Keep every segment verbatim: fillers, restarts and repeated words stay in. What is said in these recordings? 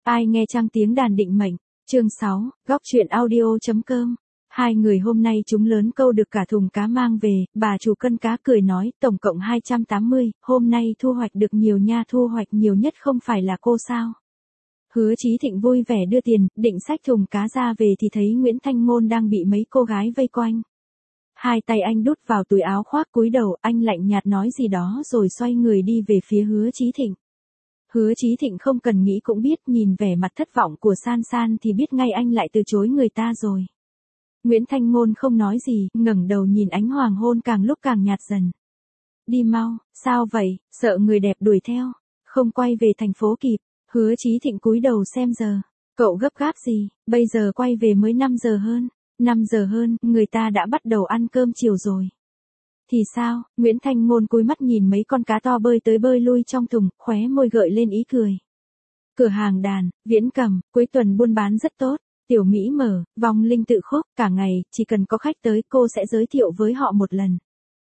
Ai nghe Trăng tiếng đàn định mệnh, chương sáu, góc truyện audio.com. Hai người hôm nay chúng lớn câu được cả thùng cá mang về, bà chủ cân cá cười nói, tổng cộng hai trăm tám mươi, hôm nay thu hoạch được nhiều nha, thu hoạch nhiều nhất không phải là cô sao. Hứa Chí Thịnh vui vẻ đưa tiền, định xách thùng cá ra về thì thấy Nguyễn Thanh Ngôn đang bị mấy cô gái vây quanh. Hai tay anh đút vào túi áo khoác cúi đầu, anh lạnh nhạt nói gì đó rồi xoay người đi về phía Hứa Chí Thịnh. Hứa Chí Thịnh không cần nghĩ cũng biết, nhìn vẻ mặt thất vọng của San San thì biết ngay anh lại từ chối người ta rồi. Nguyễn Thanh Ngôn không nói gì, ngẩng đầu nhìn ánh hoàng hôn càng lúc càng nhạt dần. Đi mau, sao vậy, sợ người đẹp đuổi theo, không quay về thành phố kịp. Hứa Chí Thịnh cúi đầu xem giờ, cậu gấp gáp gì, bây giờ quay về mới năm giờ hơn, năm giờ hơn, người ta đã bắt đầu ăn cơm chiều rồi. Thì sao, Nguyễn Thanh Ngôn cúi mắt nhìn mấy con cá to bơi tới bơi lui trong thùng, khóe môi gợi lên ý cười. Cửa hàng đàn, Viễn Cầm, cuối tuần buôn bán rất tốt, Tiểu Mỹ mở, vong linh tự khúc, cả ngày, chỉ cần có khách tới cô sẽ giới thiệu với họ một lần.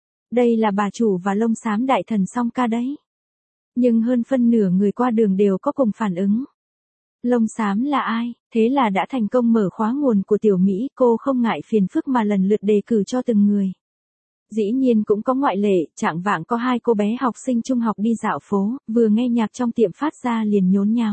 Đây là bà chủ và Lông Xám đại thần song ca đấy. Nhưng hơn phân nửa người qua đường đều có cùng phản ứng. Lông Xám là ai, thế là đã thành công mở khóa nguồn của Tiểu Mỹ, cô không ngại phiền phức mà lần lượt đề cử cho từng người. Dĩ nhiên cũng có ngoại lệ, trạng vạng có hai cô bé học sinh trung học đi dạo phố, vừa nghe nhạc trong tiệm phát ra liền nhốn nháo.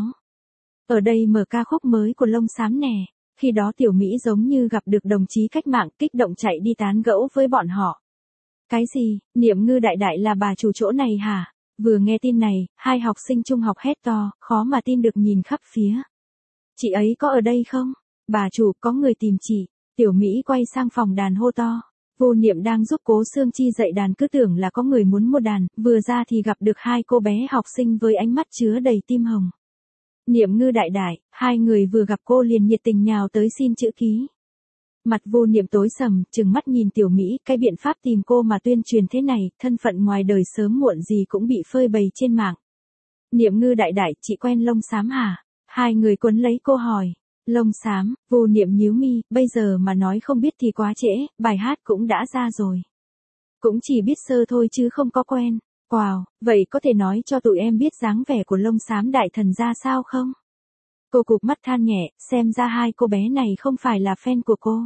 Ở đây mở ca khúc mới của Lông Xám nè, khi đó Tiểu Mỹ giống như gặp được đồng chí cách mạng, kích động chạy đi tán gẫu với bọn họ. Cái gì, Niệm Ngư đại đại là bà chủ chỗ này hả? Vừa nghe tin này, hai học sinh trung học hét to, khó mà tin được nhìn khắp phía. Chị ấy có ở đây không? Bà chủ, có người tìm chị. Tiểu Mỹ quay sang phòng đàn hô to. Vô Niệm đang giúp Cố Sương Chi dạy đàn cứ tưởng là có người muốn mua đàn, vừa ra thì gặp được hai cô bé học sinh với ánh mắt chứa đầy tim hồng. Niệm Ngư đại đại, hai người vừa gặp cô liền nhiệt tình nhào tới xin chữ ký. Mặt Vô Niệm tối sầm, trừng mắt nhìn Tiểu Mỹ, cái biện pháp tìm cô mà tuyên truyền thế này, thân phận ngoài đời sớm muộn gì cũng bị phơi bày trên mạng. Niệm Ngư đại đại, chị quen Lông Xám hả? Hai người quấn lấy cô hỏi. Lông Xám, Vô Niệm nhíu mi, bây giờ mà nói không biết thì quá trễ, bài hát cũng đã ra rồi. Cũng chỉ biết sơ thôi chứ không có quen. Wow, vậy có thể nói cho tụi em biết dáng vẻ của Lông Xám đại thần ra sao không? Cô cụp mắt than nhẹ, xem ra hai cô bé này không phải là fan của cô.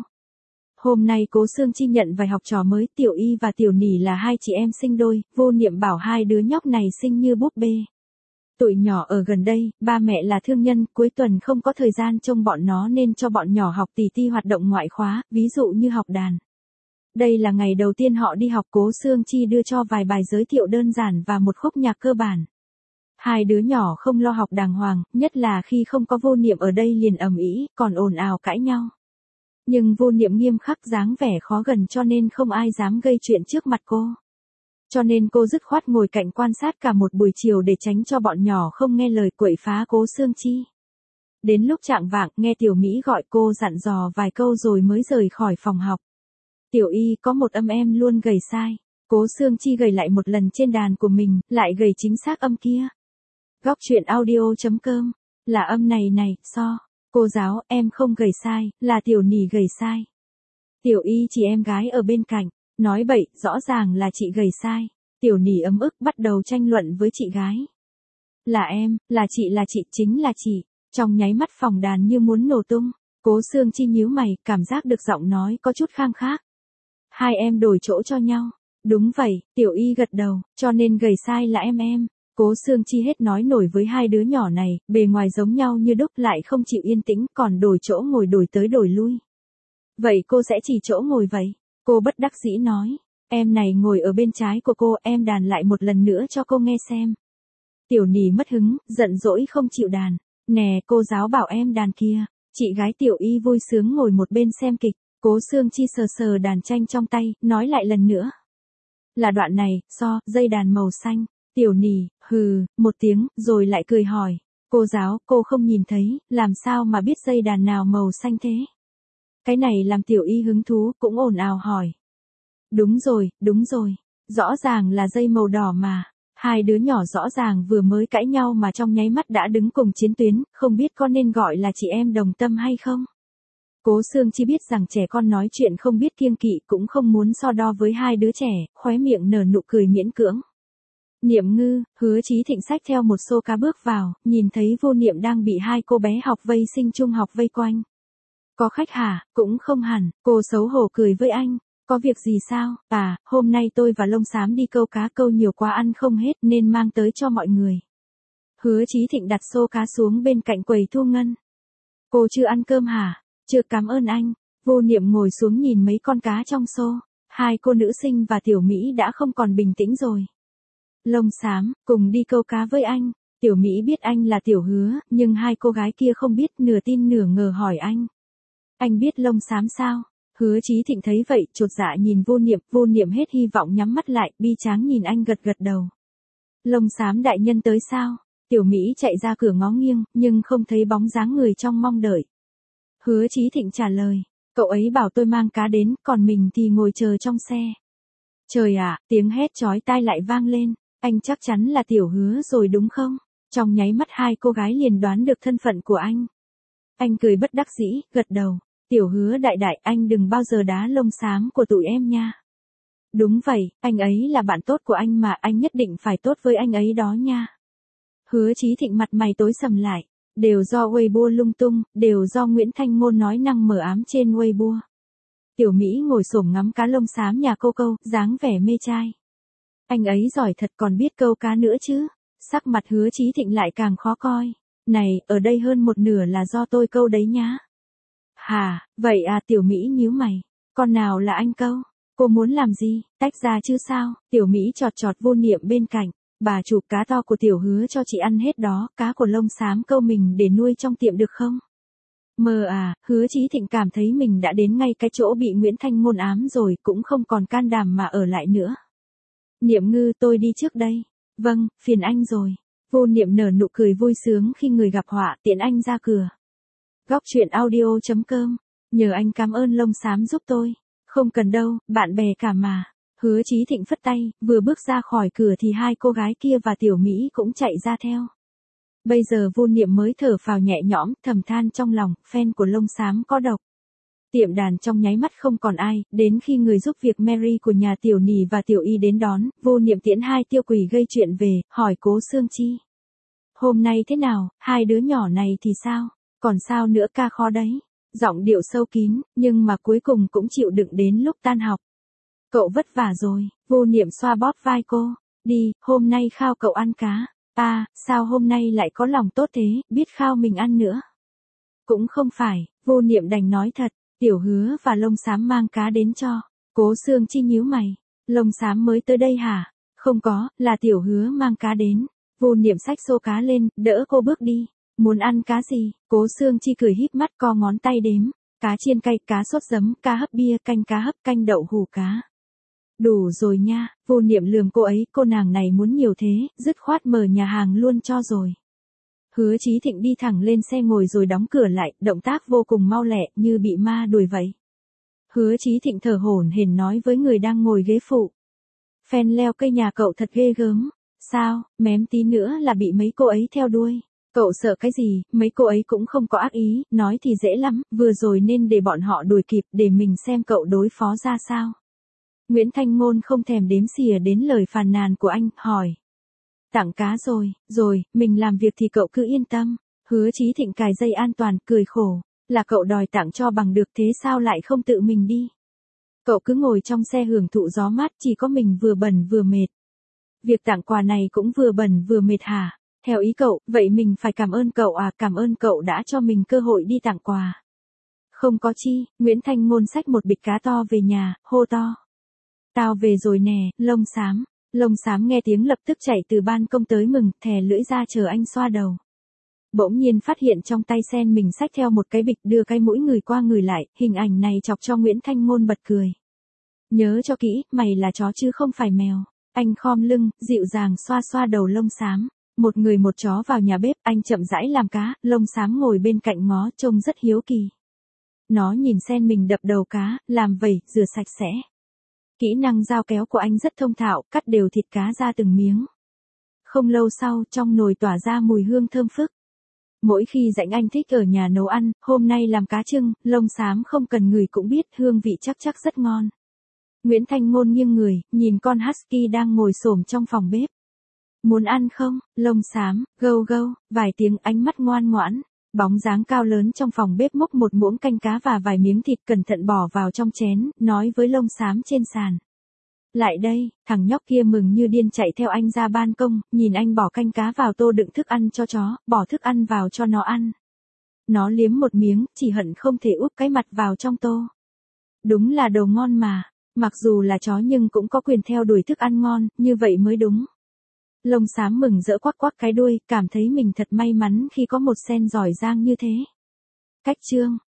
Hôm nay Cố Sương Chi nhận vài học trò mới, Tiểu Y và Tiểu Nỉ là hai chị em sinh đôi, Vô Niệm bảo hai đứa nhóc này xinh như búp bê. Tụi nhỏ ở gần đây, ba mẹ là thương nhân, cuối tuần không có thời gian trông bọn nó nên cho bọn nhỏ học tì ti hoạt động ngoại khóa, ví dụ như học đàn. Đây là ngày đầu tiên họ đi học, Cố Sương Chi đưa cho vài bài giới thiệu đơn giản và một khúc nhạc cơ bản. Hai đứa nhỏ không lo học đàng hoàng, nhất là khi không có Vô Niệm ở đây liền ầm ĩ, còn ồn ào cãi nhau. Nhưng Vô Niệm nghiêm khắc, dáng vẻ khó gần cho nên không ai dám gây chuyện trước mặt cô. Cho nên cô dứt khoát ngồi cạnh quan sát cả một buổi chiều để tránh cho bọn nhỏ không nghe lời quậy phá Cố Sương Chi. Đến lúc chạng vạng, nghe Tiểu Mỹ gọi cô dặn dò vài câu rồi mới rời khỏi phòng học. Tiểu Y, có một âm em luôn gầy sai. Cố Sương Chi gầy lại một lần trên đàn của mình, lại gầy chính xác âm kia. Góc truyện audio.com, là âm này này, so. Cô giáo, em không gầy sai, là Tiểu Nỉ gầy sai. Tiểu Y chỉ em gái ở bên cạnh, nói bậy, rõ ràng là chị gầy sai. Tiểu Nỉ ấm ức bắt đầu tranh luận với chị gái. Là em, là chị là chị, chính là chị. Trong nháy mắt phòng đàn như muốn nổ tung. Cố Sương Chi nhíu mày, cảm giác được giọng nói có chút khang khác. Hai em đổi chỗ cho nhau. Đúng vậy, Tiểu Y gật đầu, cho nên gầy sai là em em. Cố Sương Chi hết nói nổi với hai đứa nhỏ này, bề ngoài giống nhau như đúc lại không chịu yên tĩnh, còn đổi chỗ ngồi đổi tới đổi lui. Vậy cô sẽ chỉ chỗ ngồi vậy? Cô bất đắc dĩ nói. Em này ngồi ở bên trái của cô, em đàn lại một lần nữa cho cô nghe xem. Tiểu Nỉ mất hứng, giận dỗi không chịu đàn. Nè, cô giáo bảo em đàn kia. Chị gái Tiểu Y vui sướng ngồi một bên xem kịch. Cố Sương Chi sờ sờ đàn tranh trong tay, nói lại lần nữa. Là đoạn này, so, dây đàn màu xanh. Tiểu Nỉ, hừ, một tiếng, rồi lại cười hỏi. Cô giáo, cô không nhìn thấy, làm sao mà biết dây đàn nào màu xanh thế? Cái này làm Tiểu Y hứng thú, cũng ồn ào hỏi. Đúng rồi, đúng rồi. Rõ ràng là dây màu đỏ mà. Hai đứa nhỏ rõ ràng vừa mới cãi nhau mà trong nháy mắt đã đứng cùng chiến tuyến, không biết có nên gọi là chị em đồng tâm hay không? Cố Sương Chi biết rằng trẻ con nói chuyện không biết kiêng kỵ, cũng không muốn so đo với hai đứa trẻ, khóe miệng nở nụ cười miễn cưỡng. Niệm Ngư, Hứa Chí Thịnh xách theo một xô cá bước vào, nhìn thấy Vô Niệm đang bị hai cô bé học vây sinh trung học vây quanh. Có khách hả? Cũng không hẳn, cô xấu hổ cười với anh. Có việc gì sao? À, hôm nay tôi và Lông Xám đi câu cá câu nhiều quá ăn không hết nên mang tới cho mọi người. Hứa Chí Thịnh đặt xô cá xuống bên cạnh quầy thu ngân. Cô chưa ăn cơm hả? Chưa, cảm ơn anh. Vô Niệm ngồi xuống nhìn mấy con cá trong xô. Hai cô nữ sinh và Tiểu Mỹ đã không còn bình tĩnh rồi. Lông Xám, cùng đi câu cá với anh. Tiểu Mỹ biết anh là Tiểu Hứa, nhưng hai cô gái kia không biết, nửa tin nửa ngờ hỏi anh. Anh biết Lông Xám sao? Hứa Chí Thịnh thấy vậy, chột dạ nhìn Vô Niệm, Vô Niệm hết hy vọng nhắm mắt lại, bi tráng nhìn anh gật gật đầu. Lông Xám đại nhân tới sao? Tiểu Mỹ chạy ra cửa ngó nghiêng, nhưng không thấy bóng dáng người trong mong đợi. Hứa Chí Thịnh trả lời, cậu ấy bảo tôi mang cá đến, còn mình thì ngồi chờ trong xe. Trời ạ, tiếng hét chói tai lại vang lên, anh chắc chắn là Tiểu Hứa rồi đúng không? Trong nháy mắt hai cô gái liền đoán được thân phận của anh. Anh cười bất đắc dĩ, gật đầu. Tiểu Hứa đại đại, anh đừng bao giờ đá Lông Xám của tụi em nha. Đúng vậy, anh ấy là bạn tốt của anh mà, anh nhất định phải tốt với anh ấy đó nha. Hứa Chí Thịnh mặt mày tối sầm lại, đều do Weibo lung tung, đều do Nguyễn Thanh Ngôn nói năng mờ ám trên Weibo. Tiểu Mỹ ngồi xổm ngắm cá Lông Xám nhà cô câu, dáng vẻ mê trai. Anh ấy giỏi thật, còn biết câu cá nữa chứ. Sắc mặt Hứa Chí Thịnh lại càng khó coi. Này, ở đây hơn một nửa là do tôi câu đấy nhá. Hà, vậy à? Tiểu Mỹ nhíu mày. Con nào là anh câu? Cô muốn làm gì? Tách ra chứ sao? Tiểu Mỹ chọt chọt Vô Niệm bên cạnh. Bà chụp cá to của Tiểu Hứa cho chị ăn hết đó, cá của Lông Xám câu mình để nuôi trong tiệm được không? Mờ à, Hứa Chí Thịnh cảm thấy mình đã đến ngay cái chỗ bị Nguyễn Thanh Ngôn ám rồi, cũng không còn can đảm mà ở lại nữa. Niệm Ngư, tôi đi trước đây. Vâng, phiền anh rồi. Vô Niệm nở nụ cười vui sướng khi người gặp họa, tiễn anh ra cửa. Góc truyện audio chấm com. Nhờ anh cảm ơn Lông Xám giúp tôi. Không cần đâu, bạn bè cả mà. Hứa Chí Thịnh phất tay, vừa bước ra khỏi cửa thì hai cô gái kia và Tiểu Mỹ cũng chạy ra theo. Bây giờ Vô Niệm mới thở phào nhẹ nhõm, thầm than trong lòng, fan của Lông Xám có độc. Tiệm đàn trong nháy mắt không còn ai, đến khi người giúp việc Mary của nhà Tiểu Nỉ và Tiểu Y đến đón, Vô Niệm tiễn hai tiêu quỷ gây chuyện về, hỏi Cố Sương Chi. Hôm nay thế nào, hai đứa nhỏ này thì sao? Còn sao nữa ca khó đấy? Giọng điệu sâu kín, nhưng mà cuối cùng cũng chịu đựng đến lúc tan học. Cậu vất vả rồi, Vô Niệm xoa bóp vai cô. Đi, hôm nay khao cậu ăn cá. À, sao hôm nay lại có lòng tốt thế, biết khao mình ăn nữa. Cũng không phải, Vô Niệm đành nói thật, Tiểu Hứa và Lông Xám mang cá đến cho. Cố Sương Chi nhíu mày, Lông Xám mới tới đây hả? Không có, là Tiểu Hứa mang cá đến. Vô Niệm xách xô cá lên, đỡ cô bước đi. Muốn ăn cá gì? Cố Sương Chi cười híp mắt co ngón tay đếm. Cá chiên cay, cá sốt giấm, cá hấp bia, canh cá hấp, canh đậu hủ cá. Đủ rồi nha, Vô Niệm lườm cô ấy, cô nàng này muốn nhiều thế, dứt khoát mở nhà hàng luôn cho rồi. Hứa Chí Thịnh đi thẳng lên xe ngồi rồi đóng cửa lại, động tác vô cùng mau lẹ, như bị ma đuổi vậy. Hứa Chí Thịnh thở hổn hển nói với người đang ngồi ghế phụ. Fan leo cây nhà cậu thật ghê gớm. Sao, mém tí nữa là bị mấy cô ấy theo đuôi. Cậu sợ cái gì, mấy cô ấy cũng không có ác ý, nói thì dễ lắm, vừa rồi nên để bọn họ đuổi kịp để mình xem cậu đối phó ra sao. Nguyễn Thanh Ngôn không thèm đếm xỉa đến lời phàn nàn của anh, hỏi. Tặng cá rồi, rồi, mình làm việc thì cậu cứ yên tâm. Hứa Chí Thịnh cài dây an toàn, cười khổ. Là cậu đòi tặng cho bằng được thế sao lại không tự mình đi. Cậu cứ ngồi trong xe hưởng thụ gió mát, chỉ có mình vừa bẩn vừa mệt. Việc tặng quà này cũng vừa bẩn vừa mệt hả? Theo ý cậu, vậy mình phải cảm ơn cậu à, cảm ơn cậu đã cho mình cơ hội đi tặng quà. Không có chi, Nguyễn Thanh Ngôn xách một bịch cá to về nhà, hô to. Tao về rồi nè, Lông Xám. Lông Xám nghe tiếng lập tức chạy từ ban công tới mừng, thè lưỡi ra chờ anh xoa đầu. Bỗng nhiên phát hiện trong tay sen mình xách theo một cái bịch, đưa cái mũi người qua người lại, hình ảnh này chọc cho Nguyễn Thanh Ngôn bật cười. Nhớ cho kỹ, mày là chó chứ không phải mèo. Anh khom lưng, dịu dàng xoa xoa đầu Lông Xám. Một người một chó vào nhà bếp, anh chậm rãi làm cá, Lông Xám ngồi bên cạnh ngó, trông rất hiếu kỳ. Nó nhìn sen mình đập đầu cá, làm vẩy, rửa sạch sẽ. Kỹ năng dao kéo của anh rất thông thạo, cắt đều thịt cá ra từng miếng. Không lâu sau, trong nồi tỏa ra mùi hương thơm phức. Mỗi khi rảnh anh thích ở nhà nấu ăn, hôm nay làm cá trưng, Lông Xám không cần ngửi cũng biết hương vị chắc chắc rất ngon. Nguyễn Thanh Ngôn nghiêng người, nhìn con husky đang ngồi xổm trong phòng bếp. Muốn ăn không? Lông xám, gâu gâu, vài tiếng ánh mắt ngoan ngoãn. Bóng dáng cao lớn trong phòng bếp múc một muỗng canh cá và vài miếng thịt cẩn thận bỏ vào trong chén, nói với lông xám trên sàn. Lại đây, thằng nhóc kia mừng như điên chạy theo anh ra ban công, nhìn anh bỏ canh cá vào tô đựng thức ăn cho chó, bỏ thức ăn vào cho nó ăn. Nó liếm một miếng, chỉ hận không thể úp cái mặt vào trong tô. Đúng là đồ ngon mà, mặc dù là chó nhưng cũng có quyền theo đuổi thức ăn ngon, như vậy mới đúng. Lông xám mừng rỡ quắc quắc cái đuôi, cảm thấy mình thật may mắn khi có một sen giỏi giang như thế. Cách chương